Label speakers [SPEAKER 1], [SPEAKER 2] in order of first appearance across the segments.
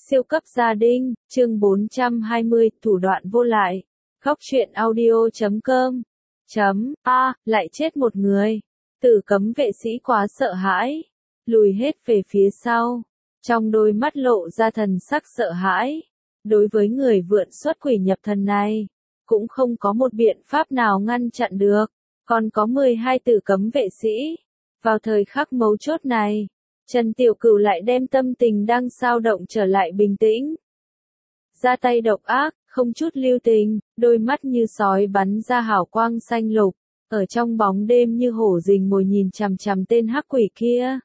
[SPEAKER 1] Siêu cấp gia đình, chương 420, thủ đoạn vô lại. Góc truyện audio.com. Lại chết một người. Tử cấm vệ sĩ quá sợ hãi. Lùi hết về phía sau. Trong đôi mắt lộ ra thần sắc sợ hãi. Đối với người vượn xuất quỷ nhập thần này, cũng không có một biện pháp nào ngăn chặn được. Còn có 12 tử cấm vệ sĩ. Vào thời khắc mấu chốt này, Trần Tiểu Cửu lại đem tâm tình đang xao động trở lại bình tĩnh. Ra tay độc ác, không chút lưu tình, đôi mắt như sói bắn ra hào quang xanh lục, ở trong bóng đêm như hổ rình mồi nhìn chằm chằm tên hắc quỷ kia.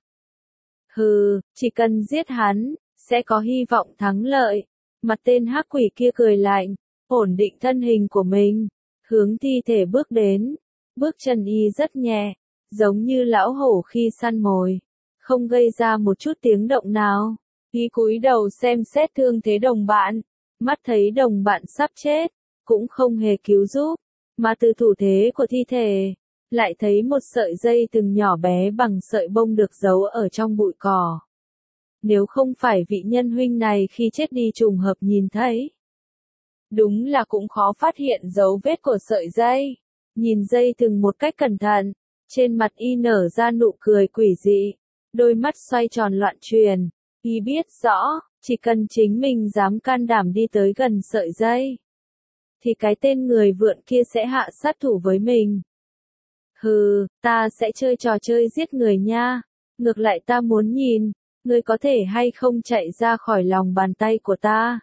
[SPEAKER 1] Hừ, chỉ cần giết hắn, sẽ có hy vọng thắng lợi. Mặt tên hắc quỷ kia cười lạnh, ổn định thân hình của mình, hướng thi thể bước đến. Bước chân y rất nhẹ, giống như lão hổ khi săn mồi, không gây ra một chút tiếng động nào. Y cúi đầu xem xét thương thế đồng bạn, mắt thấy đồng bạn sắp chết, cũng không hề cứu giúp, mà từ thủ thế của thi thể, lại thấy một sợi dây từng nhỏ bé bằng sợi bông được giấu ở trong bụi cỏ. Nếu không phải vị nhân huynh này khi chết đi trùng hợp nhìn thấy, đúng là cũng khó phát hiện dấu vết của sợi dây. Nhìn dây từng một cách cẩn thận, trên mặt y nở ra nụ cười quỷ dị, đôi mắt xoay tròn loạn truyền, y biết rõ, chỉ cần chính mình dám can đảm đi tới gần sợi dây, thì cái tên người vượn kia sẽ hạ sát thủ với mình. Hừ, ta sẽ chơi trò chơi giết người nha, ngược lại ta muốn nhìn, ngươi có thể hay không chạy ra khỏi lòng bàn tay của ta.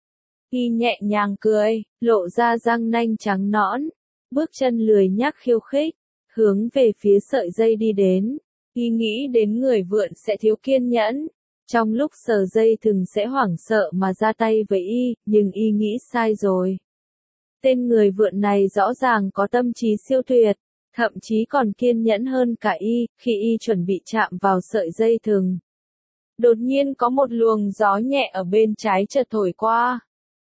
[SPEAKER 1] Y nhẹ nhàng cười, lộ ra răng nanh trắng nõn. Bước chân lười nhác khiêu khích, hướng về phía sợi dây đi đến. Y nghĩ đến người vượn sẽ thiếu kiên nhẫn, trong lúc sờ dây thừng sẽ hoảng sợ mà ra tay với y, nhưng y nghĩ sai rồi. Tên người vượn này rõ ràng có tâm trí siêu tuyệt, thậm chí còn kiên nhẫn hơn cả y, khi y chuẩn bị chạm vào sợi dây thừng. Đột nhiên có một luồng gió nhẹ ở bên trái chợt thổi qua.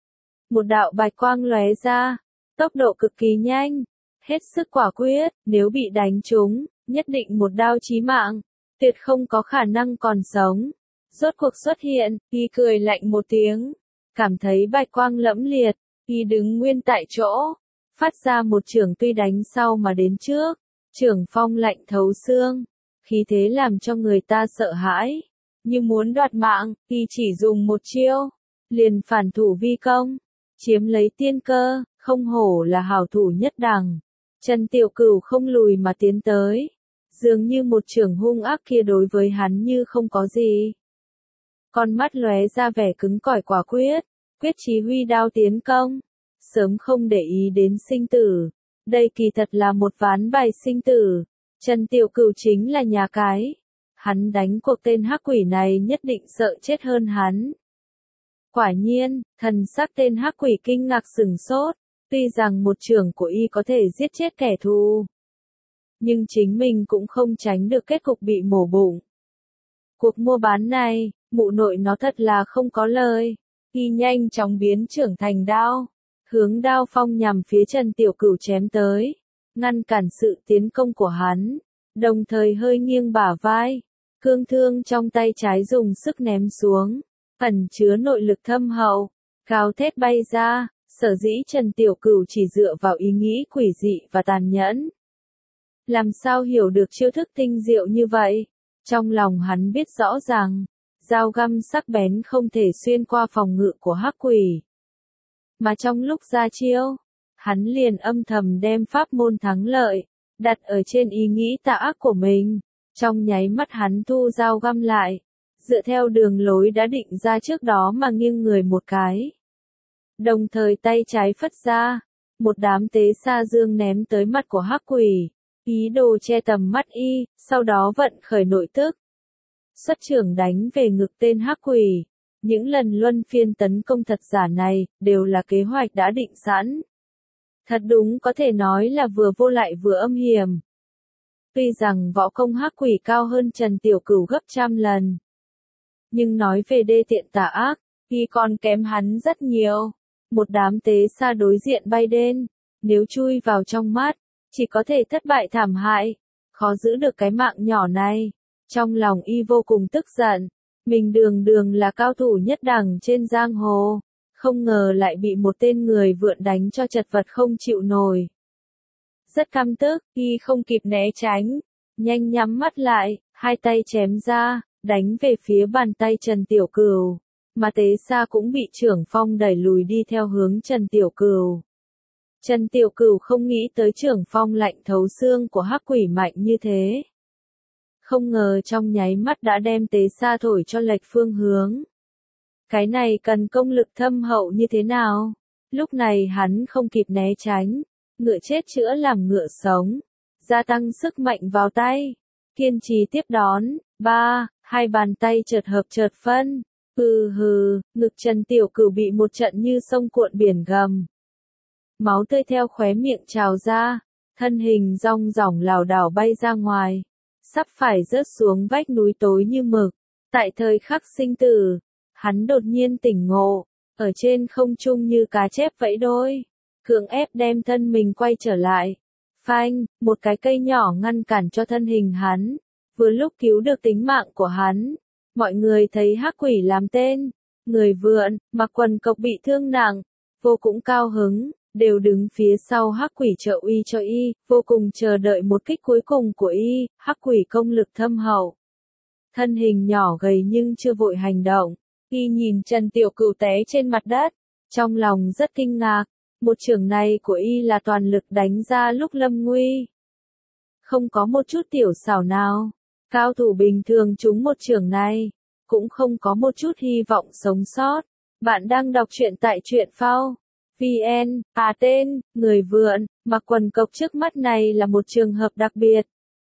[SPEAKER 1] Một đạo bạch quang lóe ra. Tốc độ cực kỳ nhanh, hết sức quả quyết, nếu bị đánh trúng, nhất định một đao chí mạng, tuyệt không có khả năng còn sống. Rốt cuộc xuất hiện, y cười lạnh một tiếng, cảm thấy bạch quang lẫm liệt, y đứng nguyên tại chỗ, phát ra một chưởng tuy đánh sau mà đến trước, chưởng phong lạnh thấu xương, khí thế làm cho người ta sợ hãi, như muốn đoạt mạng, y chỉ dùng một chiêu, liền phản thủ vi công, chiếm lấy tiên cơ. Không hổ là hảo thủ nhất đẳng. Trần Tiểu Cửu không lùi mà tiến tới. Dường như một chưởng hung ác kia đối với hắn như không có gì. Con mắt lóe ra vẻ cứng cỏi quả quyết. Quyết chí huy đao tiến công. Sớm không để ý đến sinh tử. Đây kỳ thật là một ván bài sinh tử. Trần Tiểu Cửu chính là nhà cái. Hắn đánh cuộc tên hắc quỷ này nhất định sợ chết hơn hắn. Quả nhiên, thần sắc tên hắc quỷ kinh ngạc sửng sốt. Tuy rằng một chưởng của y có thể giết chết kẻ thù, nhưng chính mình cũng không tránh được kết cục bị mổ bụng. Cuộc mua bán này, mụ nội nó thật là không có lời. Y nhanh chóng biến chưởng thành đao, hướng đao phong nhằm phía Trần Tiểu Cửu chém tới, ngăn cản sự tiến công của hắn, đồng thời hơi nghiêng bả vai, cương thương trong tay trái dùng sức ném xuống, ẩn chứa nội lực thâm hậu, gào thét bay ra. Sở dĩ Trần Tiểu Cửu chỉ dựa vào ý nghĩ quỷ dị và tàn nhẫn. Làm sao hiểu được chiêu thức tinh diệu như vậy? Trong lòng hắn biết rõ ràng, dao găm sắc bén không thể xuyên qua phòng ngự của hắc quỷ. Mà trong lúc ra chiêu, hắn liền âm thầm đem pháp môn thắng lợi, đặt ở trên ý nghĩ tà ác của mình. Trong nháy mắt hắn thu dao găm lại, dựa theo đường lối đã định ra trước đó mà nghiêng người một cái. Đồng thời tay trái phất ra, một đám tế sa dương ném tới mặt của hắc quỷ, ý đồ che tầm mắt y, sau đó vận khởi nội tức. Xuất chưởng đánh về ngực tên hắc quỷ, những lần luân phiên tấn công thật giả này, đều là kế hoạch đã định sẵn. Thật đúng có thể nói là vừa vô lại vừa âm hiểm. Tuy rằng võ công hắc quỷ cao hơn Trần Tiểu Cửu gấp trăm lần, nhưng nói về đê tiện tà ác, y còn kém hắn rất nhiều. Một đám tế sa đối diện bay đến, nếu chui vào trong mắt, chỉ có thể thất bại thảm hại, khó giữ được cái mạng nhỏ này. Trong lòng y vô cùng tức giận, Mình đường đường là cao thủ nhất đẳng trên giang hồ, không ngờ lại bị một tên người vượn đánh cho chật vật không chịu nổi. Rất căm tức, y không kịp né tránh, nhanh nhắm mắt lại, hai tay chém ra, đánh về phía bàn tay Trần Tiểu Cửu, mà Tế Sa cũng bị Trưởng Phong đẩy lùi đi theo hướng Trần Tiểu Cửu. Trần Tiểu Cửu không nghĩ tới Trưởng Phong lạnh thấu xương của hắc quỷ mạnh như thế. Không ngờ trong nháy mắt đã đem Tế Sa thổi cho lệch phương hướng. Cái này cần công lực thâm hậu như thế nào? Lúc này hắn không kịp né tránh, ngựa chết chữa làm ngựa sống, gia tăng sức mạnh vào tay, kiên trì tiếp đón, hai bàn tay chợt hợp chợt phân, ngực Trần Tiểu Cửu bị một trận như sông cuộn biển gầm. Máu tươi theo khóe miệng trào ra, thân hình rong ròng lảo đảo bay ra ngoài, sắp phải rớt xuống vách núi tối như mực. Tại thời khắc sinh tử, hắn đột nhiên tỉnh ngộ, ở trên không trung như cá chép vẫy đôi, cưỡng ép đem thân mình quay trở lại. Phanh, một cái cây nhỏ ngăn cản cho thân hình hắn, vừa lúc cứu được tính mạng của hắn. Mọi người thấy hắc quỷ làm tên, người vượn, mặc quần cộc bị thương nặng, vô cùng cao hứng, đều đứng phía sau hắc quỷ trợ uy cho y, vô cùng chờ đợi một kích cuối cùng của y. Hắc quỷ công lực thâm hậu, thân hình nhỏ gầy nhưng chưa vội hành động. Y nhìn Trần Tiểu Cửu té trên mặt đất, trong lòng rất kinh ngạc, một chưởng này của y là toàn lực đánh ra lúc lâm nguy. Không có một chút tiểu xảo nào, cao thủ bình thường trúng một chưởng này, cũng không có một chút hy vọng sống sót. Bạn đang đọc truyện tại truyện phao VN, tên, người vượn, mặc quần cộc trước mắt này là một trường hợp đặc biệt.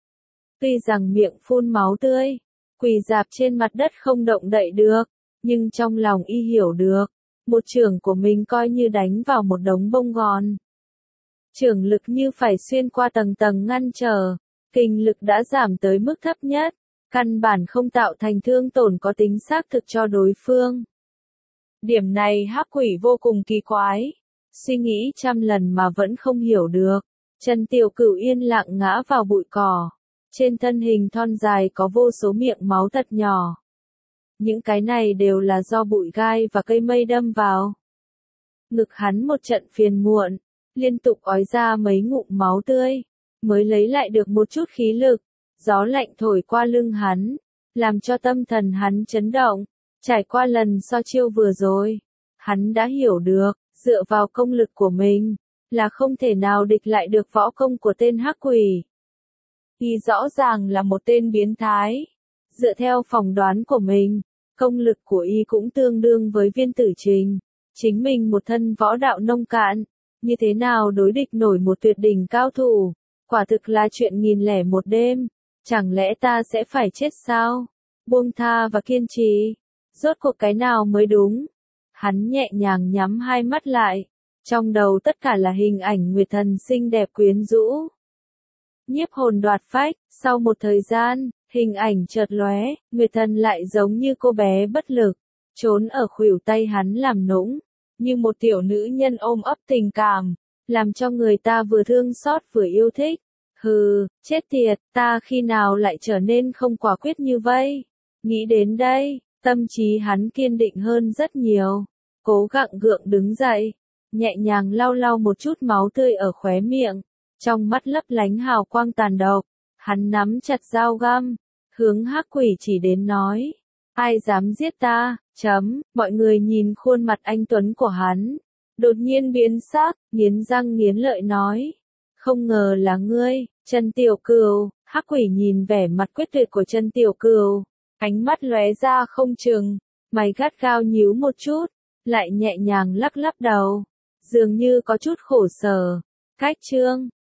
[SPEAKER 1] Tuy rằng miệng phun máu tươi, quỳ rạp trên mặt đất không động đậy được, nhưng trong lòng y hiểu được, một chưởng của mình coi như đánh vào một đống bông gòn. Chưởng lực như phải xuyên qua tầng tầng ngăn trở, kinh lực đã giảm tới mức thấp nhất, căn bản không tạo thành thương tổn có tính xác thực cho đối phương. Điểm này hắc quỷ vô cùng kỳ quái, suy nghĩ trăm lần mà vẫn không hiểu được. Trần Tiểu Cửu yên lặng ngã vào bụi cỏ, trên thân hình thon dài có vô số miệng máu thật nhỏ. Những cái này đều là do bụi gai và cây mây đâm vào. Ngực hắn một trận phiền muộn, liên tục ói ra mấy ngụm máu tươi, mới lấy lại được một chút khí lực. Gió lạnh thổi qua lưng hắn, làm cho tâm thần hắn chấn động. Trải qua lần so chiêu vừa rồi, hắn đã hiểu được, dựa vào công lực của mình, là không thể nào địch lại được võ công của tên hắc quỷ. Y rõ ràng là một tên biến thái. Dựa theo phỏng đoán của mình, công lực của y cũng tương đương với Viên Tử Trình. Chính mình một thân võ đạo nông cạn, như thế nào đối địch nổi một tuyệt đỉnh cao thủ, quả thực là chuyện 1001 đêm. Chẳng lẽ ta sẽ phải chết sao? Buông tha và kiên trì, rốt cuộc cái nào mới đúng? Hắn nhẹ nhàng nhắm hai mắt lại, trong đầu tất cả là hình ảnh Nguyệt Thần xinh đẹp quyến rũ. Nhiếp hồn đoạt phách, sau một thời gian, hình ảnh chợt lóe, Nguyệt Thần lại giống như cô bé bất lực, trốn ở khuỷu tay hắn làm nũng, như một tiểu nữ nhân ôm ấp tình cảm, làm cho người ta vừa thương xót vừa yêu thích. Hừ, chết tiệt, ta khi nào lại trở nên không quả quyết như vậy? Nghĩ đến đây, tâm trí hắn kiên định hơn rất nhiều, cố gắng gượng đứng dậy, nhẹ nhàng lau lau một chút máu tươi ở khóe miệng, trong mắt lấp lánh hào quang tàn độc, hắn nắm chặt dao găm, hướng hắc quỷ chỉ đến nói, ai dám giết ta, mọi người nhìn khuôn mặt anh tuấn của hắn, đột nhiên biến sắc, nghiến răng nghiến lợi nói, không ngờ là ngươi, Trần Tiểu Cửu. Hắc quỷ nhìn vẻ mặt quyết tuyệt của Trần Tiểu Cửu, ánh mắt lóe ra không chừng, mày gắt gao nhíu một chút, lại nhẹ nhàng lắc lắc đầu, dường như có chút khổ sở. Cách chương